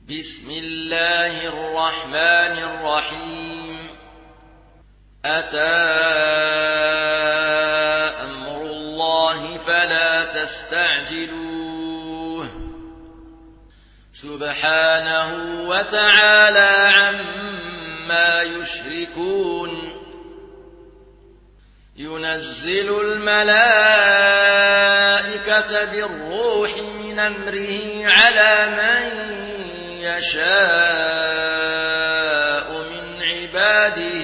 بسم الله الرحمن الرحيم أتى أمر الله فلا تستعجلوه سبحانه وتعالى عما يشركون ينزل الملائكة بالروح من أمره على من يشاء من عباده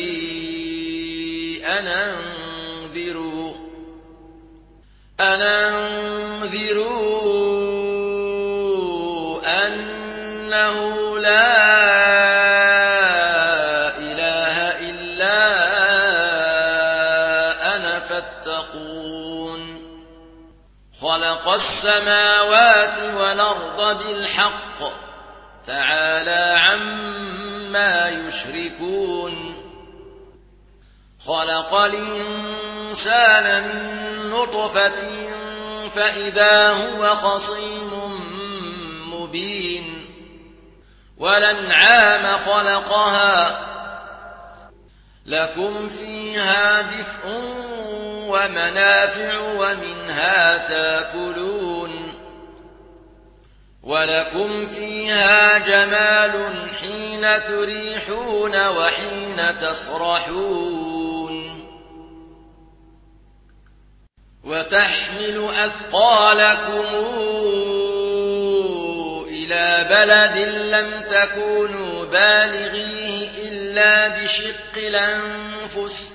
أن أنذروا أنه لا إله إلا أنا فاتقون خلق السماوات والأرض بالحق تعالى عما يشركون خلق الإنسان من نطفة فإذا هو خصيم مبين والأنعام خلقها لكم فيها دفء ومنافع ومنها تاكلون ولكم فيها جمال حين تريحون وحين تسرحون وتحمل أثقالكم إلى بلد لم تكونوا بالغيه إلا بشق الأنفس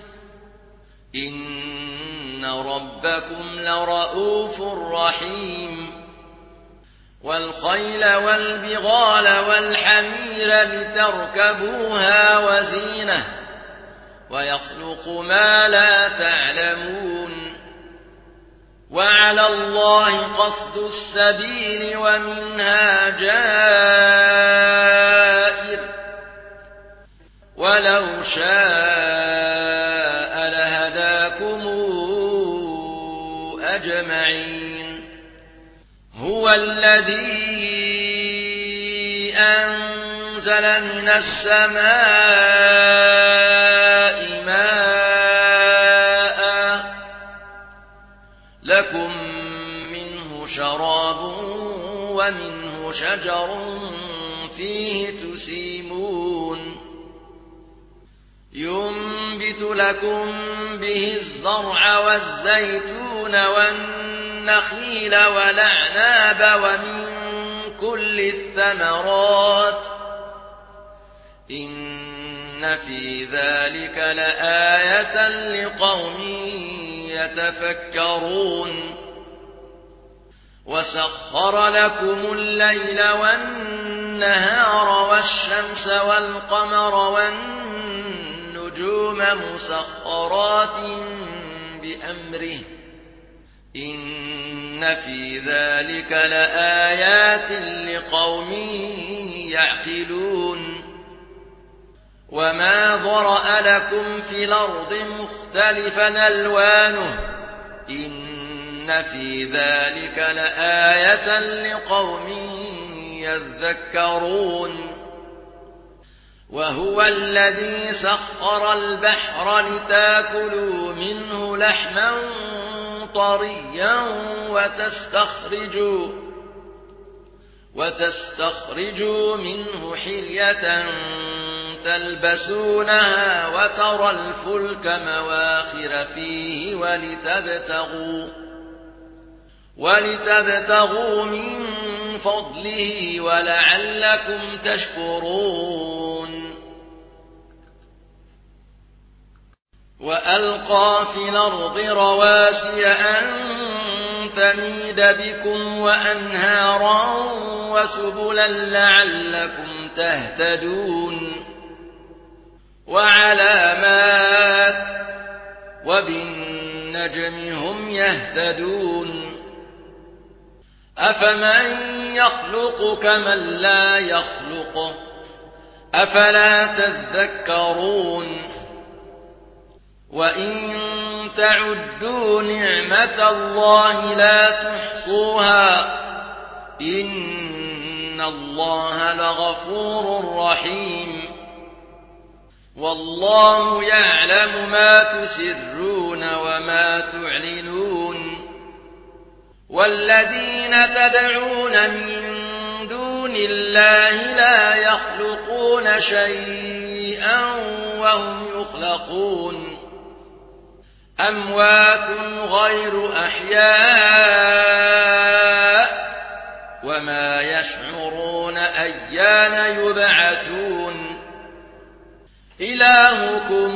إن ربكم لرؤوف رحيم والخيل والبغال والحمير لتركبوها وزينة ويخلق ما لا تعلمون وعلى الله قصد السبيل ومنها جائر ولو شاء لهداكم أجمعين هو الذي أنزل من السماء ماء لكم منه شراب ومنه شجر فيه تسيمون ينبت لكم به الزرع والزيتون والنخيل والأعناب ومن كل الثمرات إن في ذلك لآية لقوم يتفكرون وسخر لكم الليل والنهار والشمس والقمر والنجوم مسخرات بأمره إن في ذلك لآيات لقوم يعقلون وما ذرأ لكم في الأرض مختلفا ألوانه إن في ذلك لآية لقوم يذكرون وهو الذي سخر البحر لتاكلوا منه لحما طريا وتستخرجوا منه حلية تلبسونها وترى الفلك مواخر فيه ولتبتغوا من فضله ولعلكم تشكرون وألقى في الأرض رواسي أن تميد بكم وأنهارا وسبلا لعلكم تهتدون وعلامات وبالنجم هم يهتدون أفمن يخلق كمن لا يخلق أفلا تذكرون وإن تعدوا نعمة الله لا تحصوها إن الله لغفور رحيم والله يعلم ما تسرون وما تعلنون والذين تدعون من دون الله لا يخلقون شيئا وهم يخلقون أموات غير أحياء وما يشعرون أيان يبعثون إلهكم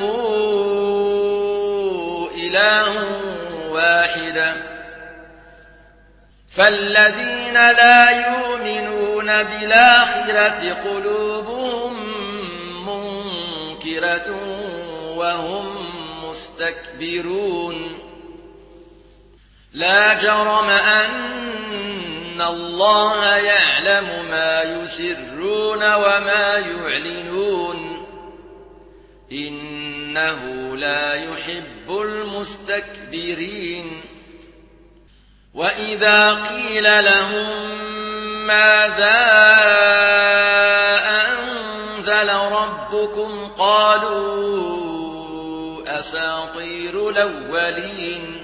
إله واحد فالذين لا يؤمنون بالآخرة قلوبهم منكرة وهم مستكبرون لا جرم أن الله يعلم ما يسرون وما يعلنون إنه لا يحب المستكبرين وإذا قيل لهم ماذا أنزل ربكم قالوا أساطير الأولين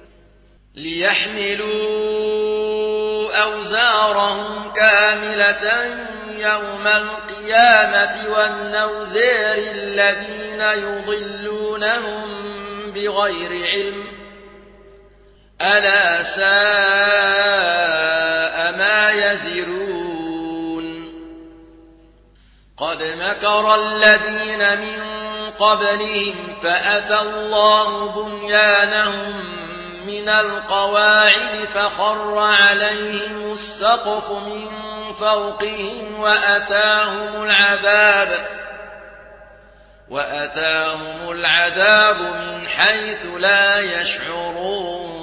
ليحملوا أوزارهم كاملة يوم القيامة والنوزير الذين يضلونهم بغير علم ألا ساء ما يزرون قد مكر الذين من قبلهم فأتى الله بنيانهم من القواعد فخر عليهم السقف من فوقهم وأتاهم العذاب من حيث لا يشعرون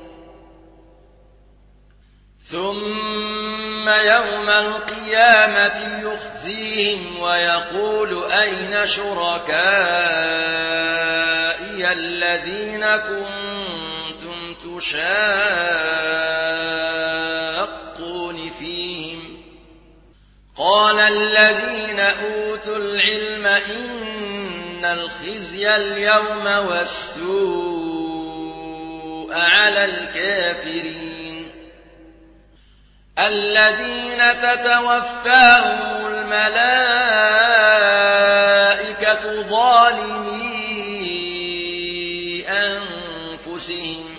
ثم يوم القيامة يخزيهم ويقول أين شركائي الذين كنتم تشاقون فيهم قال الذين أوتوا العلم إن الخزي اليوم والسوء على الكافرين الذين تتوفاهم الملائكة ظالمي أنفسهم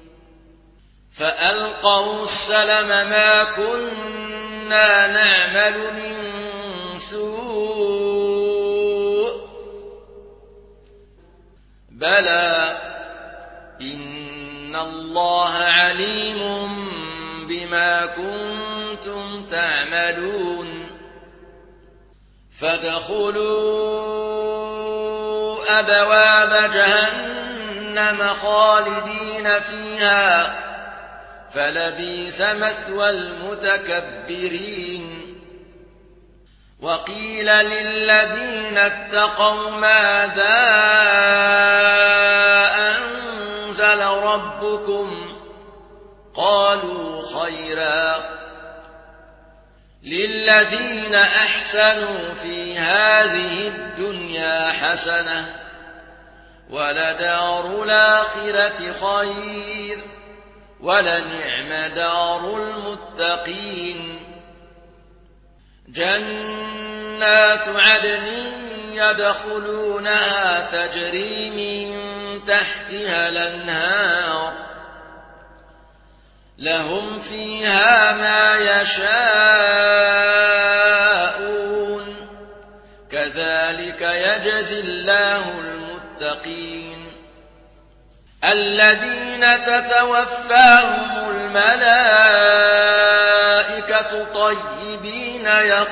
فألقوا السلم ما كنا نعمل من سوء بلى إن الله عليم بما كنتم تعملون فادخلوا أبواب جهنم خالدين فيها فلبئس مثوى المتكبرين وقيل للذين اتقوا ماذا أنزل ربكم قالوا خيرا للذين أحسنوا في هذه الدنيا حسنة ولدار الآخرة خير ولنعم دار المتقين جنات عدن يدخلونها تجري من تحتها الأنهار لهم فيها ما يشاءون كذلك يجزي الله المتقين الذين تتوفاهم الملائكة طيبين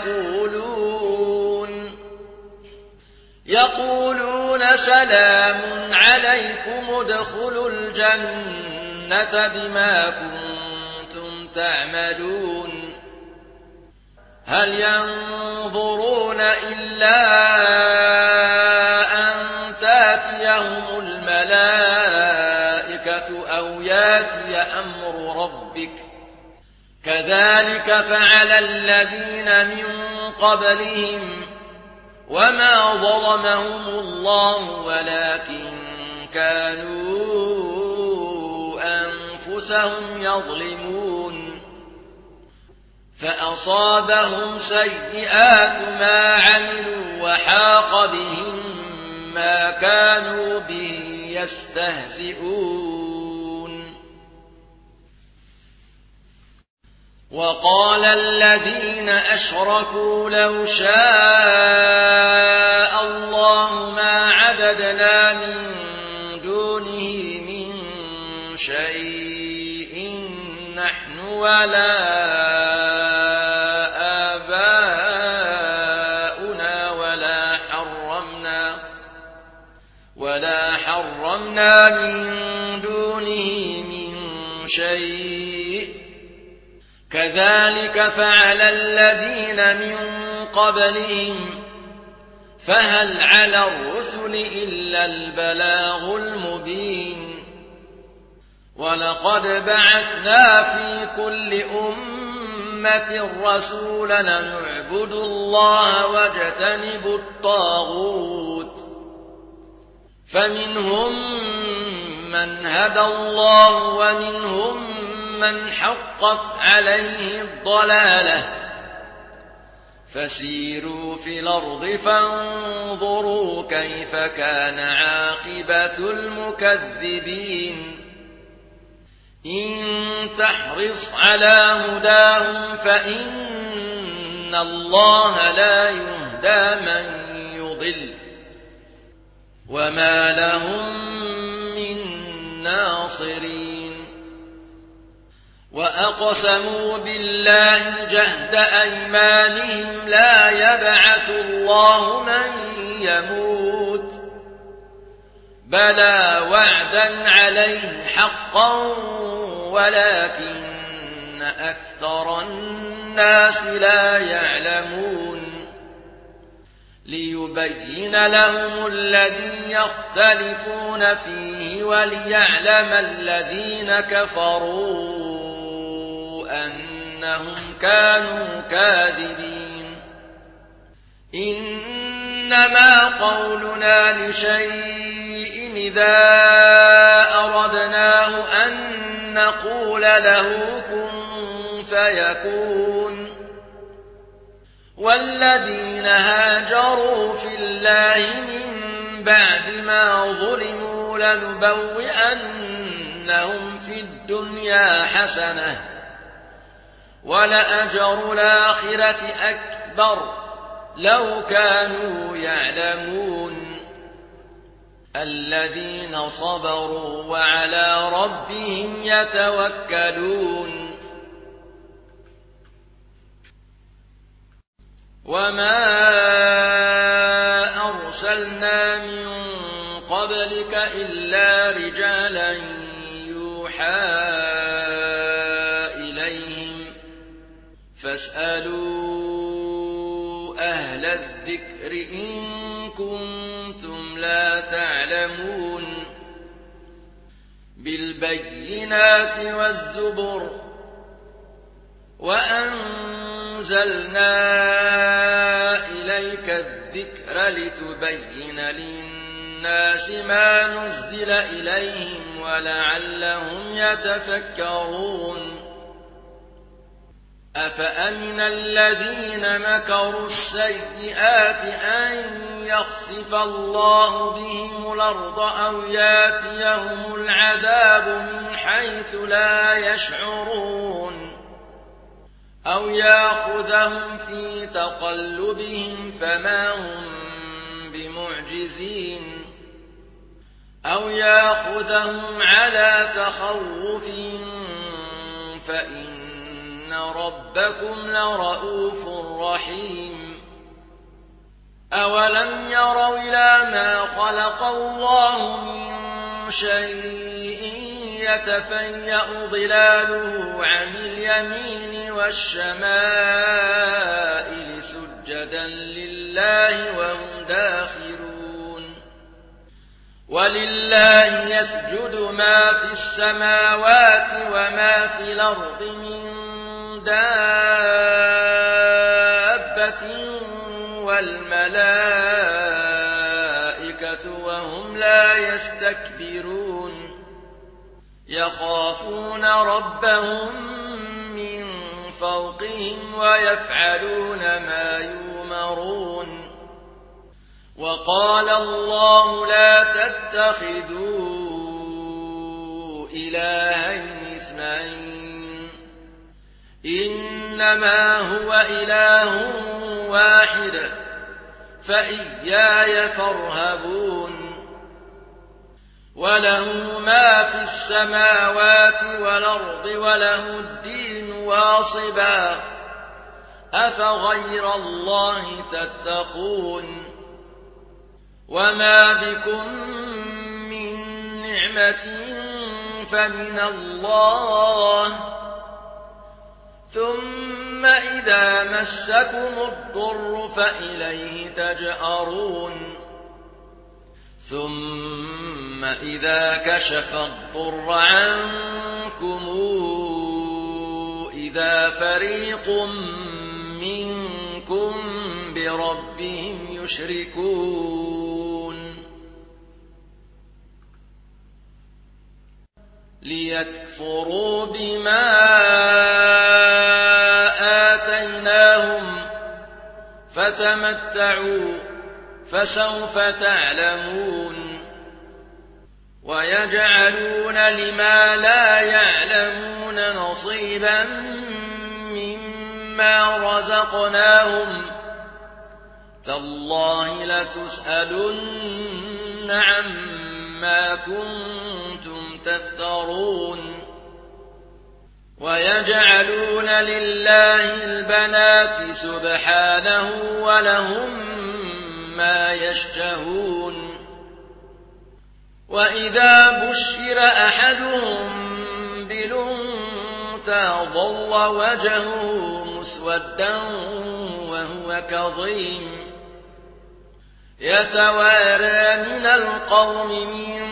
يقولون سلام عليكم ادخلوا الجنة بما كنتم تعملون هل ينظرون إلا أن تاتيهم الملائكة أو ياتي أمر ربك كذلك فعل الذين من قبلهم وما ظلمهم الله ولكن كانوا أنفسهم يظلمون فأصابهم سيئات ما عملوا وحاق بهم ما كانوا به يستهزئون وقال الذين أشركوا لو شاء الله ما عبدنا من دونه من شيء نحن ولا آباؤنا ولا حرمنا من دونه من شيء كذلك فعل الذين من قبلهم فهل على الرسل إلا البلاغ المبين ولقد بعثنا في كل أمة رسولا نعبد الله واجتنب الطاغوت فمنهم من هدى الله ومنهم من حقت عليه الضلالة فسيروا في الأرض فانظروا كيف كان عاقبة المكذبين إن تحرص على هداهم فإن الله لا يهدى من يضل وما لهم من ناصرين وأقسموا بالله جهد أيمانهم لا يبعث الله من يموت بلى وعدا عليه حقا ولكن أكثر الناس لا يعلمون ليبين لهم الذي يختلفون فيه وليعلم الذين كفروا أنهم كانوا كاذبين إنما قولنا لشيء إذا أردناه أن نقول له كن فيكون والذين هاجروا في الله من بعد ما ظلموا لنبوئنهم في الدنيا حسنة ولأجر الآخرة أكبر لو كانوا يعلمون الذين صبروا وعلى ربهم يتوكلون وما أرسلنا من قبلك إلا رجالا يوحى إليهم فاسألوا أهل الذكر إن كنتم لا تعلمون بالبينات والزبر وأنزلنا إليك الذكر لتبين للناس ما نزل إليهم ولعلهم يتفكرون أفأمن الذين مكروا السيئات أن يخسف الله بهم الأرض أو ياتيهم العذاب من حيث لا يشعرون أو يأخذهم في تقلبهم فما هم بمعجزين أو يأخذهم على تخوف فإن ربكم لرؤوف رحيم أولم يروا إلى ما خلق الله من شيء يتفيأ ظلاله عن اليمين والشمائل سجدا لله وهم داخرون ولله يسجد ما في السماوات وما في الأرض من دابة والملائكة وهم لا يستكبرون يخافون ربهم من فوقهم ويفعلون ما يؤمرون وقال الله لا تتخذوا إلهين اثنين إنما هو إله واحد فإياي فارهبون وله ما في السماوات والأرض وله الدين واصبا أفغير الله تتقون وما بكم من نعمة فمن الله ثم إذا مسكم الضر فإليه تجأرون ثم إذا كشف الضر عنكم إذا فريق منكم بربهم يشركون ليكفروا بما آتيناهم فتمتعوا فسوف تعلمون ويجعلون لما لا يعلمون نصيبا مما رزقناهم تالله لتسألن عما كنتم تفترون ويجعلون لله البنات سبحانه ولهم ما يشتهون وإذا بشر أحدهم بالأنثى ظل وجهه مسودا وهو كظيم يتوارى من القوم من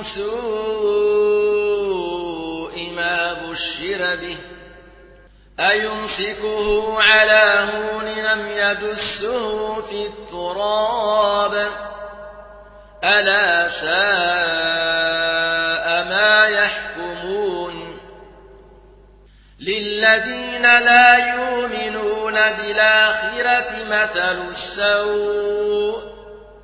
سوء ما بشر به أيمسكه على هون لم يدسه في التراب ألا ساء ما يحكمون للذين لا يؤمنون بالآخرة مثل السوء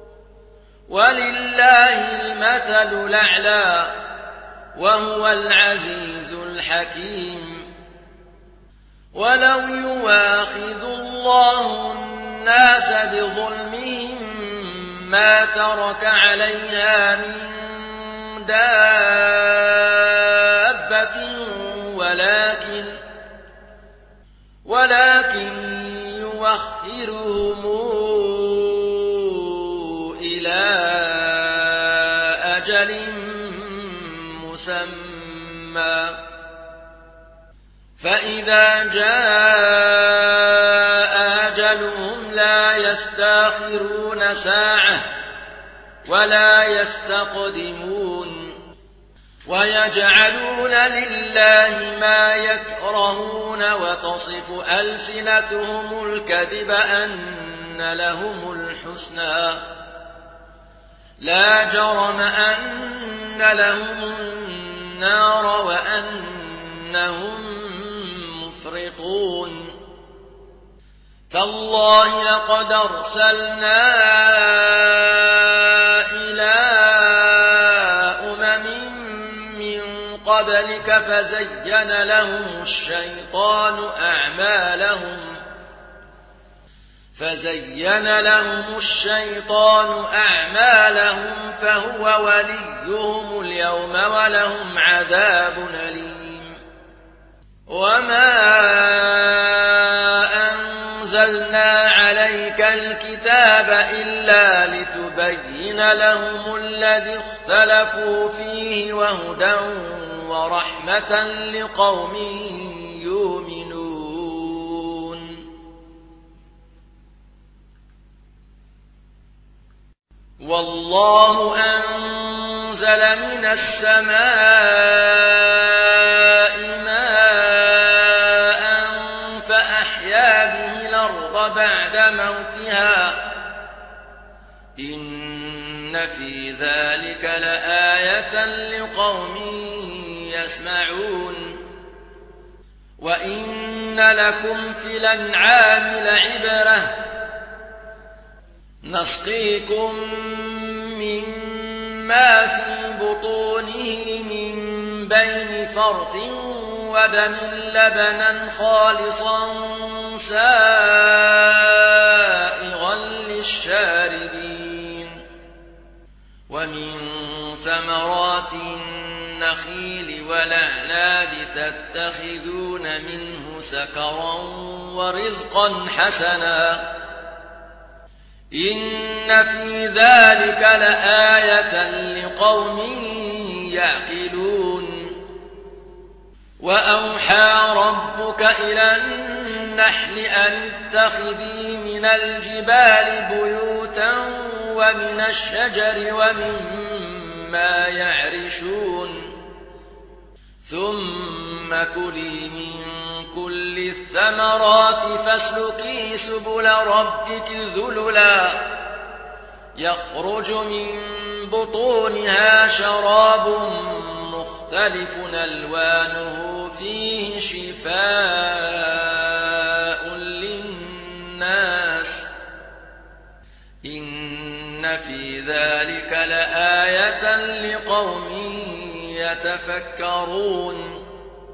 ولله المثل الأعلى وهو العزيز الحكيم ولو يواخذ الله الناس بظلمهم ما ترك عليها من دابة ولكن يوخرهم إلى أجل مسمى فإذا جاء أجلهم لا يستأخرون ساعة ولا يستقدمون ويجعلون لله ما يكرهون وتصف ألسنتهم الكذب أن لهم الحسنى لا جرم أن لهم النار وأنهم مفرطون تالله لقد أرسلنا إلى أمم من قبلك فزين لهم الشيطان أعمالهم فهو وليهم اليوم ولهم عذاب أليم وما أنزلنا عليك الكتاب إلا لتبين لهم الذي اختلفوا فيه وهدى ورحمة لقوم يؤمنون والله أنزل من السماء ماء موتها إن في ذلك لآية لقوم يسمعون وإن لكم في الأنعام لعبرة نسقيكم مما في بطونه من بين فرث ودم لبنا خالصا سائغا للشاربين ومن ثمرات النخيل والأعناب تتخذون منه سكرا ورزقا حسنا إن في ذلك لآية لقوم يعقلون وأوحى ربك إلى النحل أن اتخذي من الجبال بيوتا ومن الشجر ومما يعرشون ثم كلي من كل الثمرات فاسلكي سبل ربك ذللا يخرج من بطونها شراب مختلف ألوانه فيه شفاء للناس إن في ذلك لآية لقوم يتفكرون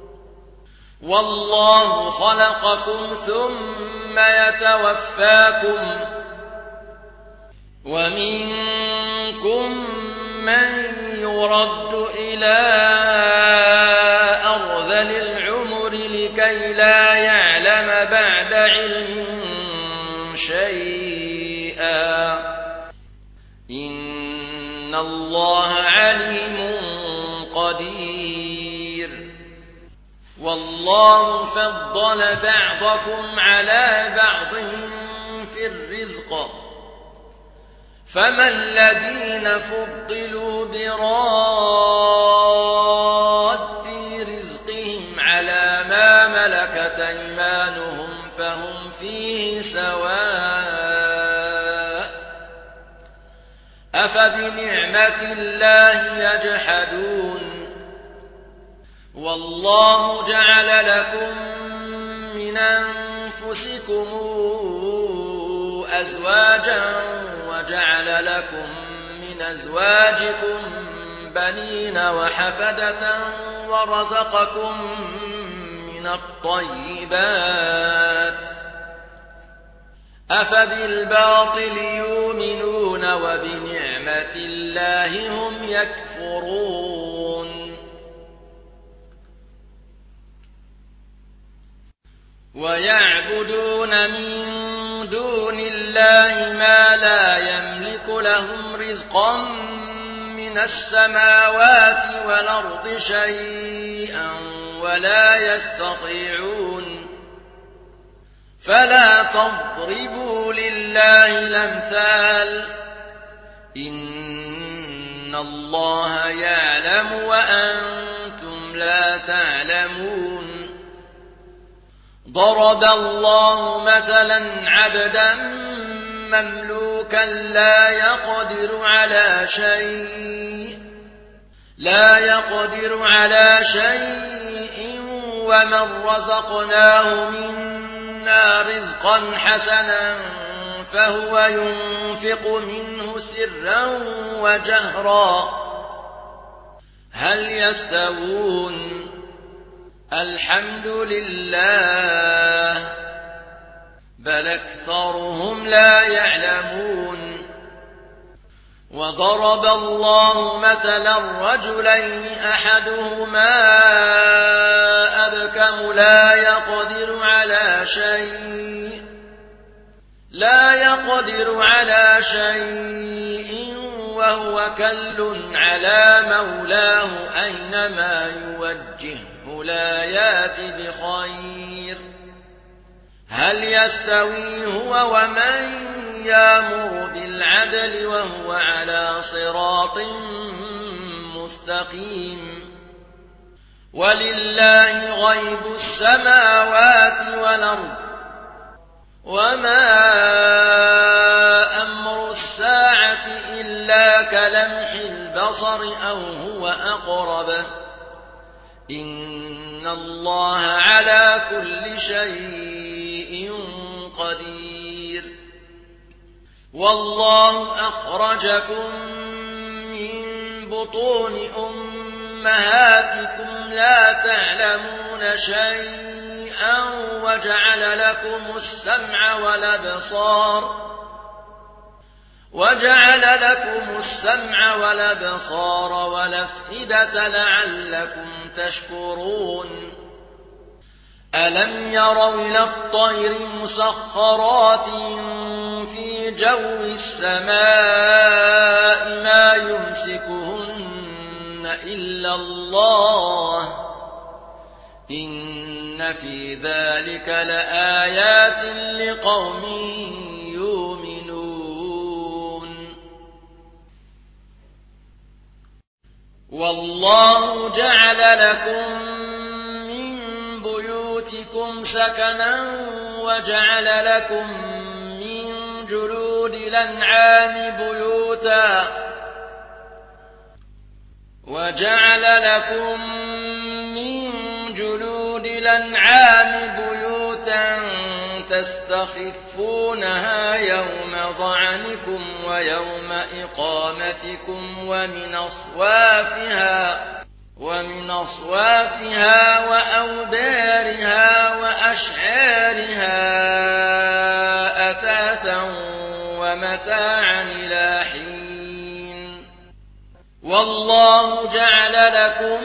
والله خلقكم ثم يتوفاكم ومنكم من يرد إلى أرذل العمر لكي لا يعلم بعد علم شيئا إن الله عليم قدير والله فضل بعضكم على بعض في الرزق فما الذين فضلوا براد رزقهم على ما ملكت أيمانهم فهم فيه سواء أفبنعمة الله يجحدون والله جعل لكم من أنفسكم أزواجا وجعل لكم من أزواجكم بنين وحفدة ورزقكم من الطيبات أفبالباطل يؤمنون وبنعمة الله هم يكفرون ويعبدون من دون الله ما لا يملك لهم رزقا من السماوات والأرض شيئا ولا يستطيعون فلا تضربوا لله الأمثال إن الله يعلم وأنتم لا تعلمون ضرب الله مثلا عبدا مملوكا لا يقدر على شيء ومن رزقناه منا رزقا حسنا فهو ينفق منه سرا وجهرا هل يستوون الحمد لله بل أكثرهم لا يعلمون وضرب الله مثلا رجلين أحدهما أبكم لا يقدر على شيء وهو كل على مولاه أينما يوجهه لا يات بخير هل يستوي هو ومن يأمر بالعدل وهو على صراط مستقيم ولله غيب السماوات والأرض وما أمر الساعة إلا كلمح البصر أو هو أقرب إن الله على كل شيء قدير والله أخرجكم من بطون أمهاتكم لا تعلمون شيئا وجعل لكم السمع والأبصار والأفئدة لعلكم تشكرون ألم يروا إلى الطير مسخرات في جو السماء ما يمسكهن إلا الله إن في ذلك لآيات لقوم يؤمنون والله جعل لكم من بيوتكم سكنا وجعل لكم من جلود الأنعام بيوتا تستخفونها يوم ظعنكم ويوم إقامتكم ومن أصوافها وأوبارها وأشعارها أثاثا ومتاعا إلى حين والله جعل لكم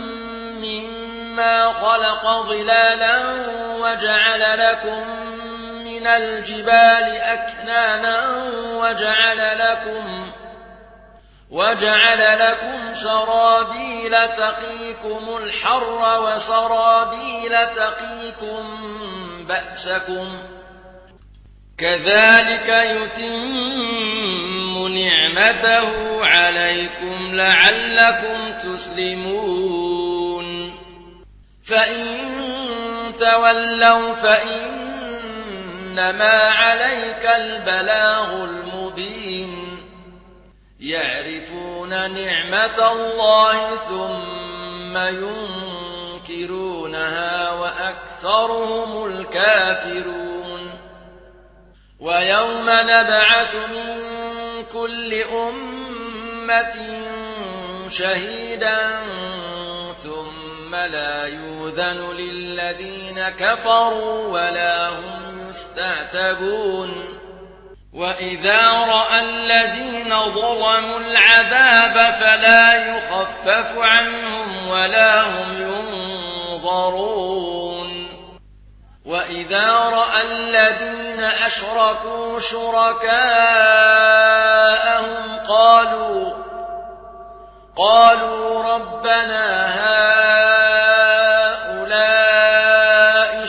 مما خلق ظلالا وجعل لكم من الجبال أكنانا وجعل لكم سرابيل تقيكم الحر وسرابيل تقيكم بأسكم كذلك يتم نعمته عليكم لعلكم تسلمون فإن تولوا فإنما عليك البلاغ المبين يعرفون نعمة الله ثم ينكرونها وأكثرهم الكافرون ويوم نبعث من كل أمة شهيدا ثم لا يؤذن للذين كفروا ولا هم يستعتبون وإذا رأى الذين ظلموا العذاب فلا يخفف عنهم ولا هم ينظرون وإذا رأى الذين أشركوا شركاءهم قالوا ربنا هؤلاء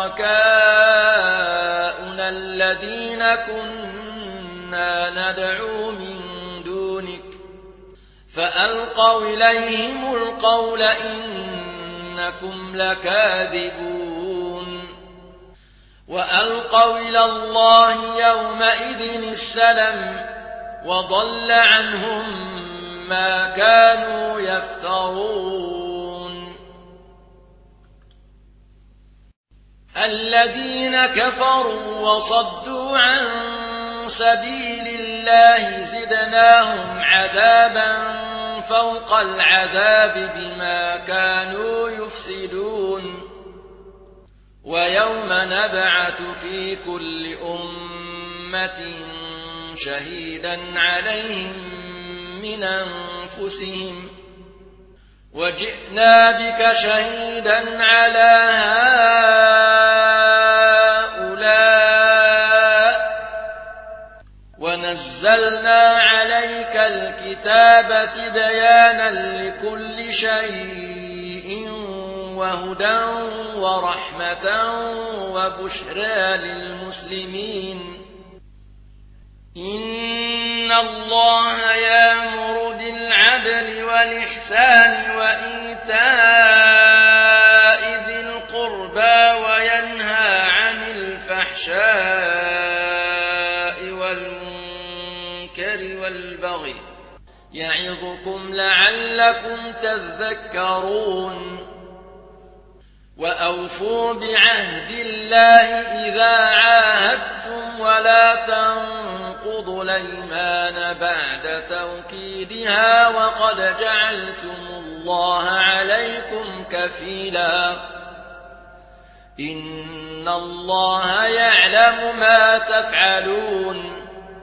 شركاؤنا الذين كنا ندعو من دونك فألقوا إليهم القول إنكم لكاذبون وألقوا إلى الله يومئذ السلم وضل عنهم ما كانوا يفترون الذين كفروا وصدوا عن سبيل الله زدناهم عذابا فوق العذاب بما كانوا يفسدون ويوم نبعث في كل أمة شهيدا عليهم من أنفسهم وجئنا بك شهيدا على هؤلاء ونزلنا عليك الكتاب بيانا لكل شيء وهدى ورحمة وبشرى للمسلمين إن الله يأمر بالعدل والإحسان وإيتاء ذي القربى وينهى عن الفحشاء المنكر والبغي يعظكم لعلكم تذكرون وأوفوا بعهد الله إذا عاهدتم ولا تنقضوا الأيمان بعد توكيدها وقد جعلتم الله عليكم كفيلا إن الله يعلم ما تفعلون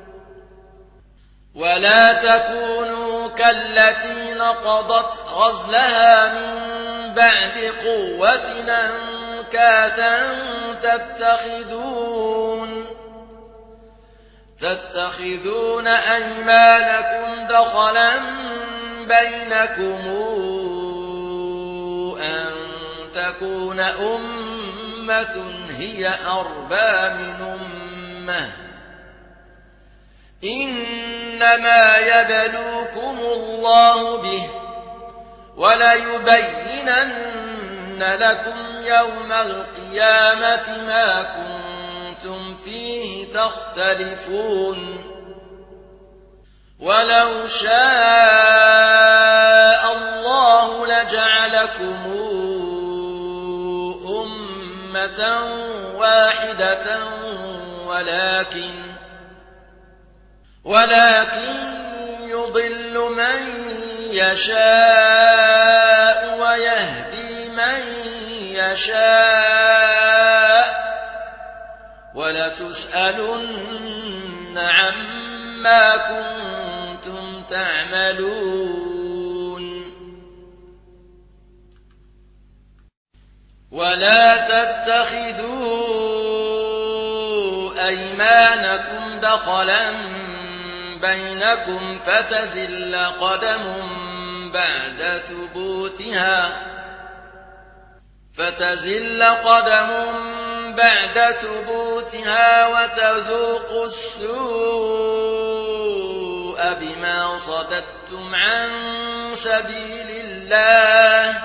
ولا تكونوا كالتي نقضت غزلها من بعد قوة أنكاثا تتخذون أيمانكم دخلا بينكم أن تكون أمة هي أربى من أمة إنما يبلوكم الله به وليبينن لكم يوم القيامة ما كنتم فيه تختلفون ولو شاء الله لجعلكم أمة واحدة ولكن يضل من يشاء ويهدي من يشاء ولتسألن عما كنتم تعملون ولا تتخذوا أيمانكم دخلا بينكم فتزل قدم بعد ثبوتها وتذوقوا السوء بما صددتم عن سبيل الله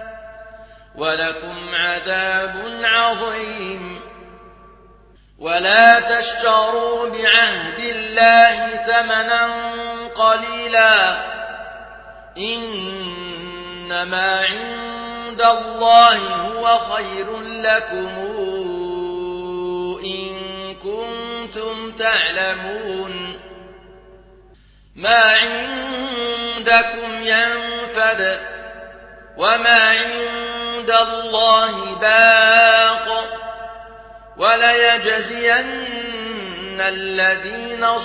ولكم عذاب عظيم ولا تشتروا بعهد الله ثمنا قليلا إنما عند الله هو خير لكم إن كنتم تعلمون ما عندكم ينفد وما عند الله باق وليجزين الذين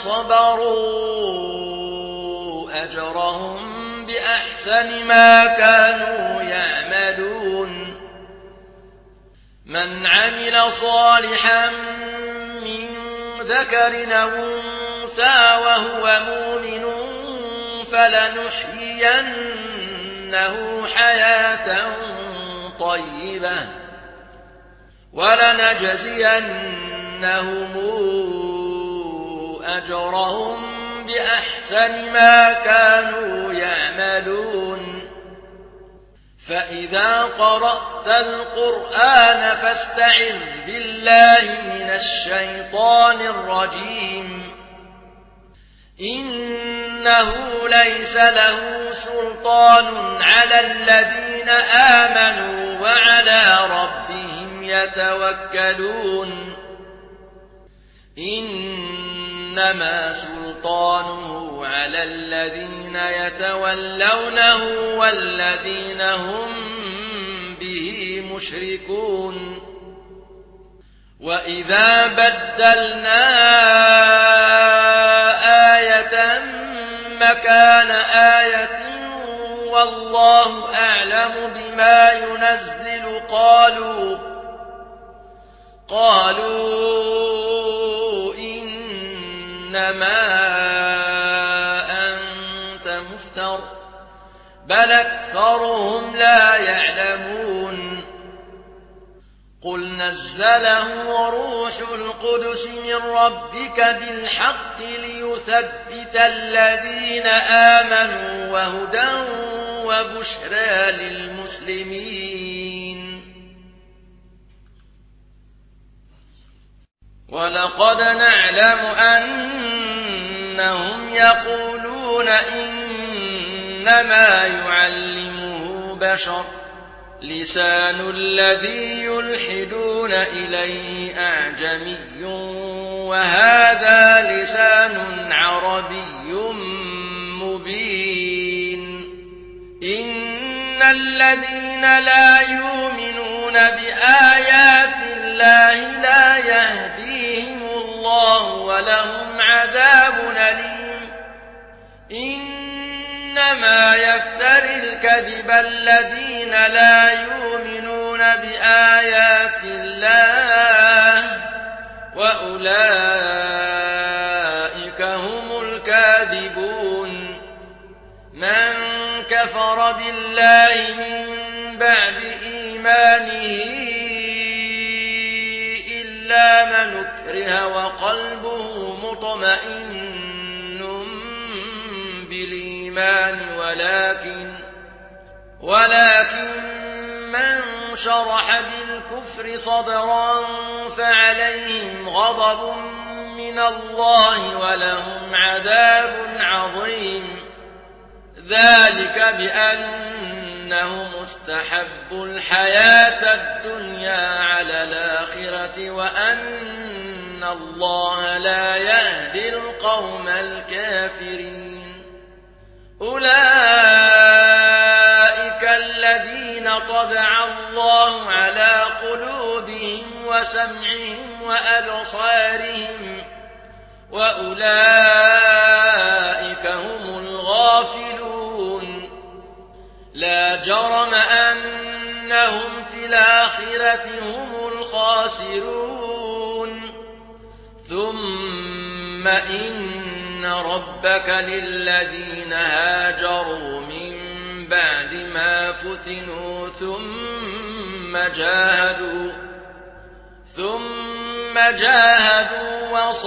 صبروا أجرهم بأحسن ما كانوا يعملون من عمل صالحا من ذكر أو أنثى وهو مؤمن فلنحيينه حياة طيبة ولنجزينهم أجرهم بأحسن ما كانوا يعملون فإذا قرأت القرآن فاستعذ بالله من الشيطان الرجيم إنه ليس له سلطان على الذين آمنوا وعلى ربهم يتوكلون إنما سلطانه على الذين يتولونه والذين هم به مشركون وإذا بدلنا آية مكان آية والله أعلم بما ينزل قالوا إنما أنت مفتر بل أكثرهم لا يعلمون قل نزله روح القدس من ربك بالحق ليثبت الذين آمنوا وهدى وبشرى للمسلمين ولقد نعلم أنهم يقولون إنما يعلمه بشر لسان الذي يلحدون إليه أعجمي وهذا لسان عربي مبين إن الذين لا يؤمنون بآيات الله لا يهديهم الله ولهم عذاب أليم إنما يفتري الكذب الذين لا يؤمنون بآيات الله وأولئك هم الكاذبون من كفر بالله من بعد إيمانه إلا من أكره وقلبه مطمئن بالإيمان ولكن من شرح بالكفر صدرا فعليهم غضب من الله ولهم عذاب عظيم ذلك بأنهم استحبوا الحياة الدنيا على الآخرة وأن الله لا يهدي القوم الكافرين أولئك الذين طبع الله على قلوبهم وسمعهم وأبصارهم وأولئك هم الغافلون لا جرم أنهم في الآخرة هم الخاسرون ثم إن ربك للذين هاجروا من بعد ما فتنوا ثم جاهدوا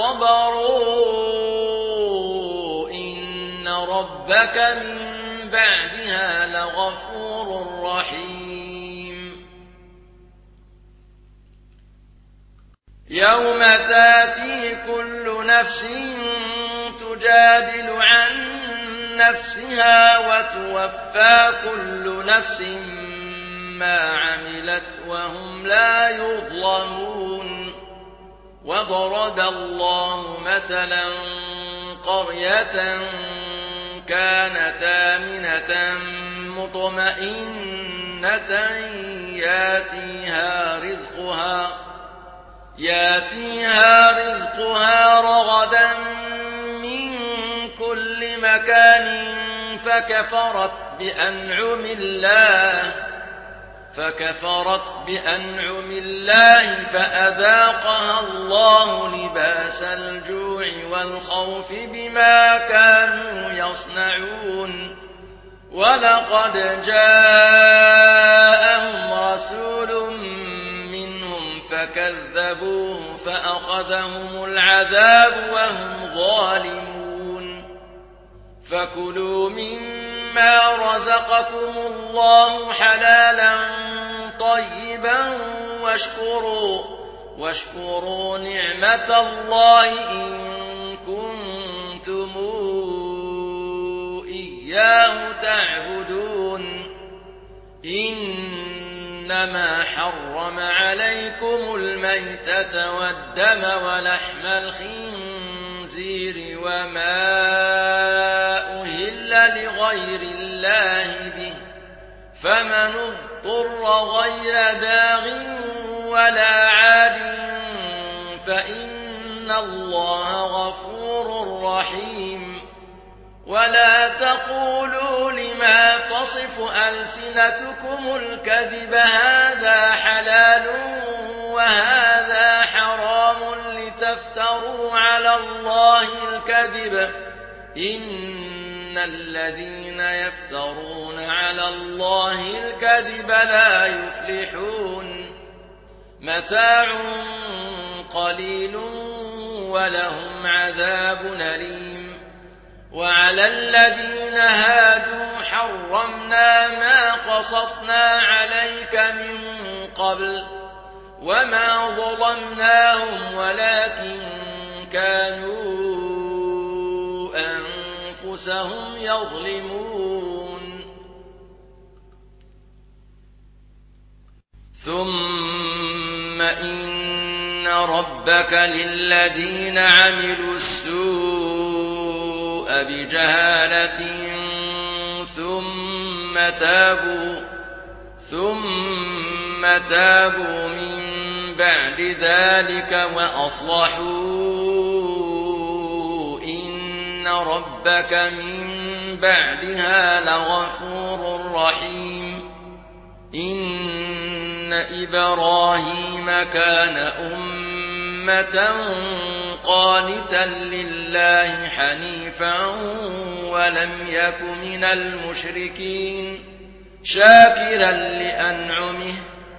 وصبروا إن ربك من بعدها لغفور رحيم يوم تاتي كل نفس تجادل عن نفسها وتوفى كل نفس ما عملت وهم لا يظلمون وضرب الله مثلا قرية كانت آمنة مطمئنة ياتيها رزقها رغدا من كل مكان فكفرت بأنعم الله فأذاقها الله لباس الجوع والخوف بما كانوا يصنعون ولقد جاءهم رسول منهم فكذبوه فأخذهم العذاب وهم ظالمون فكلوا مما رزقكم الله حلالا طيبا واشكروا نعمة الله إن كنتم إياه تعبدون إنما حرم عليكم الميتة والدم ولحم الخنزير وما أهل لغير الله به فمن اضطر غير باغ ولا عاد فإن الله غفور رحيم ولا تقولوا لما تصف ألسنتكم الكذب هذا حلال وهذا حرام لتفتروا على الله الكذب إن الذين يفترون على الله الكذب لا يفلحون متاع قليل ولهم عذاب أليم وعلى الذين هادوا حرمنا ما قصصنا عليك من قبل وما ظلمناهم ولكن كانوا أنفسهم يظلمون ثم إن ربك للذين عملوا السوء بجهالة ثم تابوا من بعد ذلك وأصلحوا إن ربك من بعدها لغفور رحيم إن إبراهيم كان أمة قانتا لله حنيفا ولم يك من المشركين شاكرا لأنعمه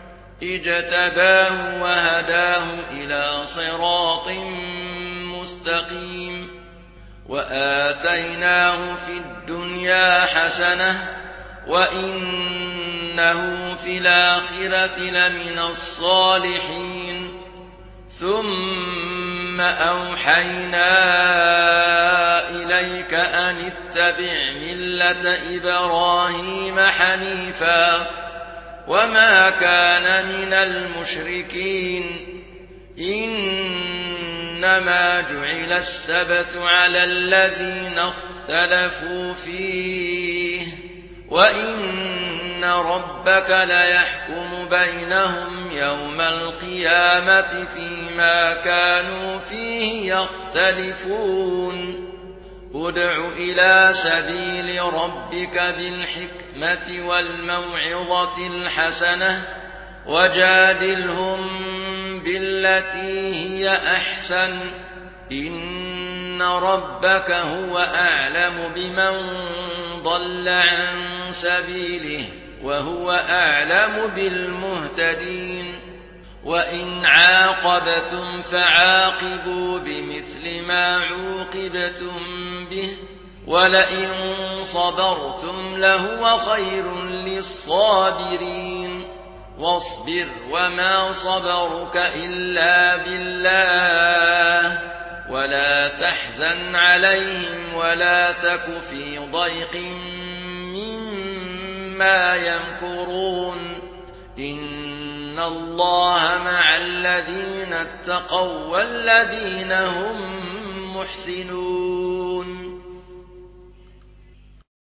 اجتباه وهداه إلى صراط مستقيم وآتيناه في الدنيا حسنة وإنه في الآخرة لمن الصالحين ثم أوحينا إليك أن اتبع ملة إبراهيم حنيفا وما كان من المشركين إنما جعل السبت على الذين اختلفوا فيه وإن ربك ليحكم بينهم يوم القيامة فيما كانوا فيه يختلفون ادع إلى سبيل ربك بالحكمة والموعظة الحسنة وجادلهم بالتي هي أحسن إن ربك هو أعلم بمن ضل عن سبيله وهو أعلم بالمهتدين وإن عاقبتم فعاقبوا بمثل ما عوقبتم به ولئن صبرتم لهو خير للصابرين واصبر وما صبرك إلا بالله ولا تحزن عليهم ولا تك في ضيق مما يمكرون إن الله مع الذين اتقوا والذين هم محسنون